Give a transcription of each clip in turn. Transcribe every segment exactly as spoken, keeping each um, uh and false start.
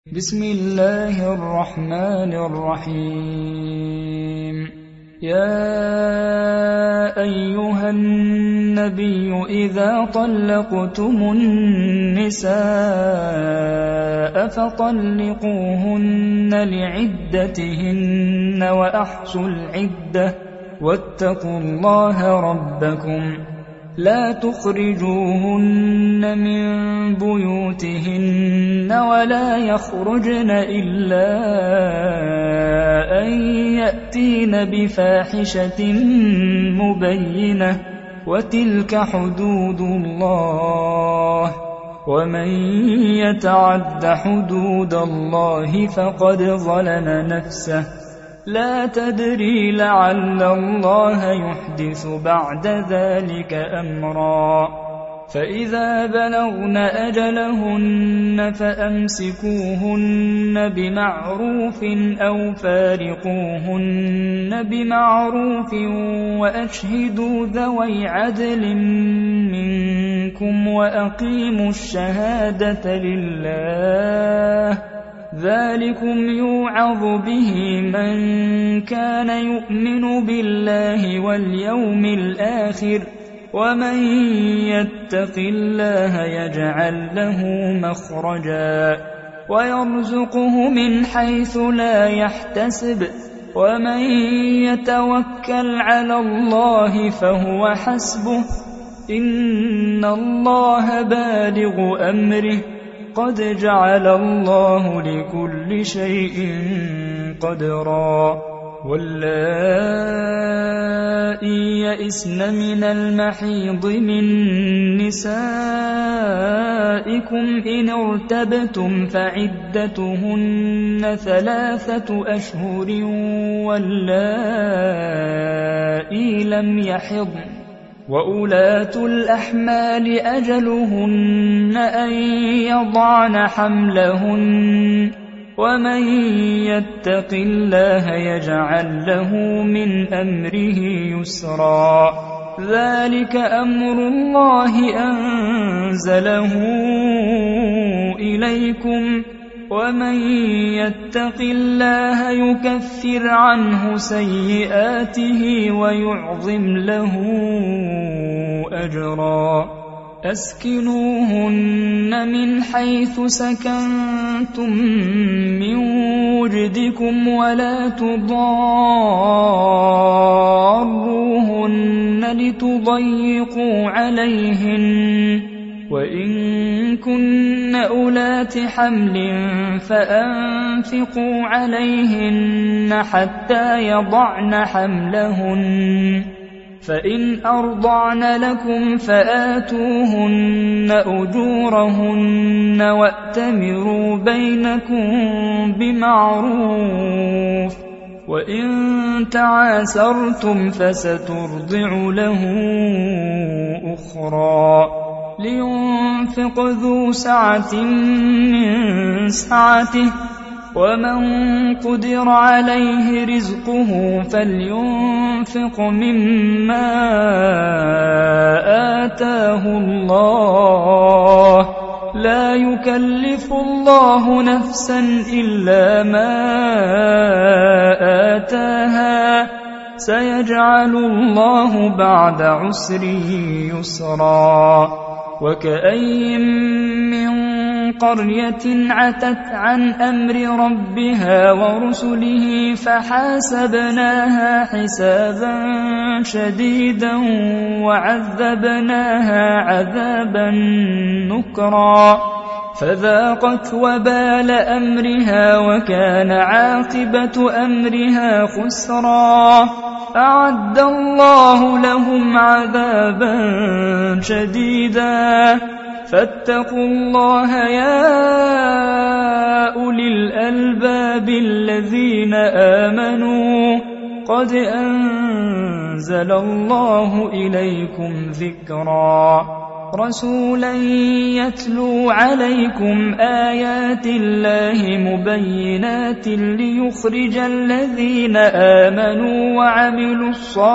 بسم الله الرحمن الرحيم. يا أيها النبي إذا طلقتم النساء فطلقوهن لعدتهن وأحصوا العدة واتقوا الله ربكم لا تخرجوهن من بيوتهن ولا يخرجن إلا أن يأتين بفاحشة مبينة وتلك حدود الله ومن يتعد حدود الله فقد ظلم نفسه لا تدري لعل الله يحدث بعد ذلك أمرا. فإذا بلغن أجلهن فأمسكوهن بمعروف أو فارقوهن بمعروف وأشهدوا ذوي عدل منكم وأقيموا الشهادة لله ذلكم يوعظ به من كان يؤمن بالله واليوم الآخر ومن يتق الله يجعل له مخرجا ويرزقه من حيث لا يحتسب ومن يتوكل على الله فهو حسبه إن الله بالغ أمره قد جعل الله لكل شيء قدرا. واللائي يئسن من المحيض من نسائكم إن ارتبتم فعدتهن ثلاثة أشهر واللائي لم يحضن وأولاة الأحمال أجلهن أن يضعن حملهن ومن يتق الله يجعل له من أمره يسرا ذلك أمر الله أنزله إليكم ومن يتق الله يكفر عنه سيئاته ويعظم له أجرا. أسكنوهن من حيث سكنتم من وجدكم ولا تضاروهن لتضيقوا عليهن وإن كن أولات حمل فأنفقوا عليهن حتى يضعن حملهن فإن أرضعن لكم فآتوهن أجورهن وأتمروا بينكم بمعروف وإن تعاسرتم فسترضع له أخرى لينفق ذو سعة من سعته ومن قدر عليه رزقه فلينفق مما آتاه الله لا يكلف الله نفسا إلا ما آتاها سيجعل الله بعد عسر يسرا. وكأي من قرية عتت عن أمر ربها ورسله فحاسبناها حسابا شديدا وعذبناها عذابا نكرا فذاقت وبال أمرها وكان عاقبة أمرها خسرا. أعد الله لهم عذابا شديدا فاتقوا الله يا أولي الألباب الذين آمنوا قد أنزل الله إليكم ذكرا رسولا يتلو عليكم آيات الله مبينات ليخرج الذين آمنوا وعملوا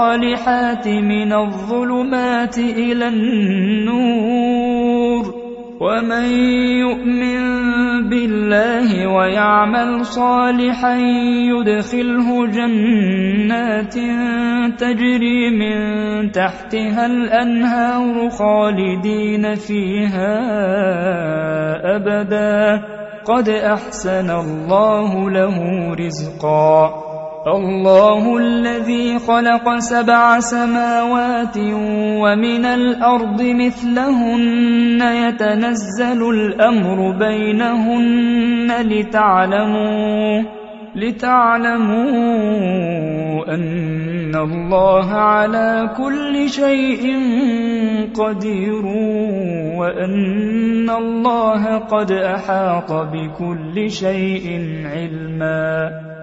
الصالحات من الظلمات إلى النور ومن يؤمن بالله ويعمل صالحا يدخله جنات تجري من تحتها الأنهار خالدين فيها أبدا قد أحسن الله له رزقا الله الذي خلق سبع سماوات ومن الأرض مثلهن يتنزل الأمر بينهن لتعلموا لتعلموا أن الله على كل شيء قدير وأن الله قد أحاط بكل شيء علما